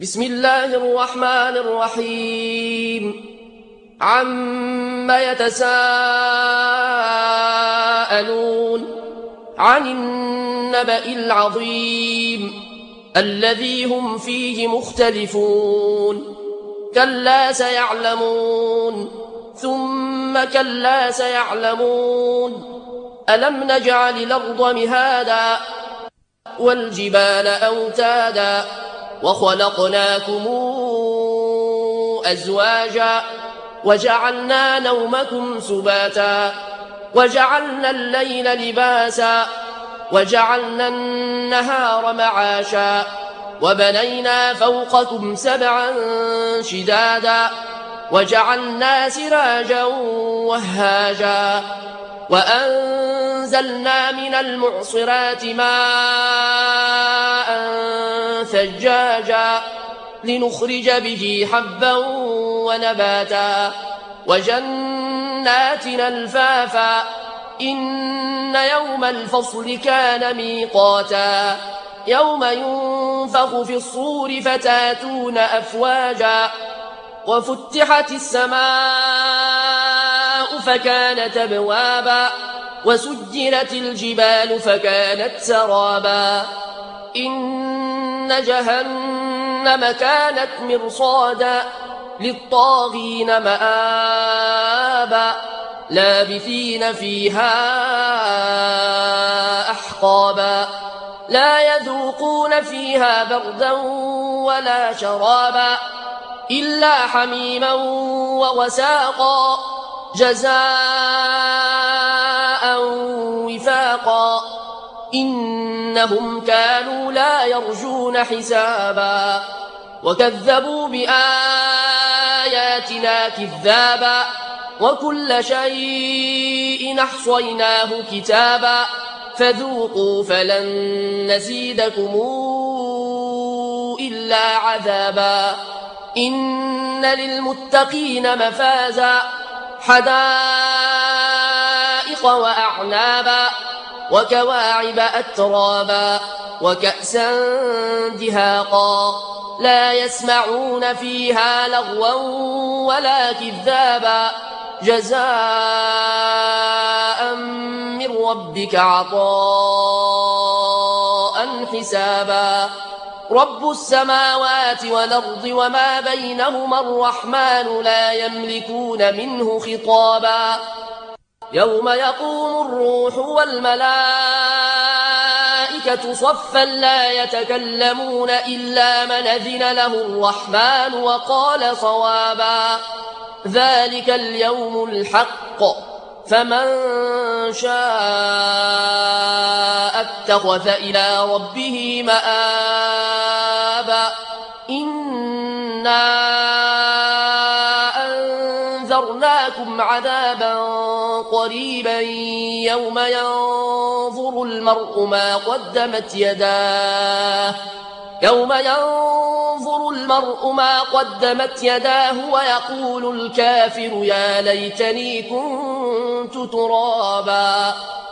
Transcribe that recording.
بسم الله الرحمن الرحيم عم يتساءلون عن النبأ العظيم الذي هم فيه مختلفون كلا سيعلمون ثم كلا سيعلمون ألم نجعل الأرض مهادا والجبال أوتادا وخلقناكم أزواجا وجعلنا نومكم سباتا وجعلنا الليل لباسا وجعلنا النهار معاشا وبنينا فوقكم سبعا شدادا وجعلنا سراجا وهاجا وأنزلنا من المعصرات ماء ثجاجا لنخرج به حبا ونباتا وجنات ألفافا إن يوم الفصل كان ميقاتا يوم ينفخ في الصور فتاتون أفواجا وفتحت السماء فكانت أبوابا وسجرت الجبال فكانت سرابا إن جهنم كانت مرصادا للطاغين مآبا لابثين فيها أحقابا لا يذوقون فيها بردا ولا شرابا إلا حميما وغساقا جزاء وفاقا إنهم كانوا لا يرجون حسابا وكذبوا بآياتنا كذابا وكل شيء أحصيناه كتابا فذوقوا فلن نزيدكم إلا عذابا إن للمتقين مفازا حدائق وأعنابا وكواعب أترابا وكأسا دهاقا لا يسمعون فيها لغوا ولا كذابا جزاء من ربك عطاء حسابا رب السماوات والأرض وما بينهما الرحمن لا يملكون منه خطابا يوم يقوم الروح والملائكة صفا لا يتكلمون إلا من أذن له الرحمن وقال صوابا ذلك اليوم الحق فمن شاء اتخذ إلى ربه مآبا إنا أنذرناكم عذابا قريبا يوم ينظر المرء ما قدمت يداه ويقول الكافر يا ليتني كنت ترابا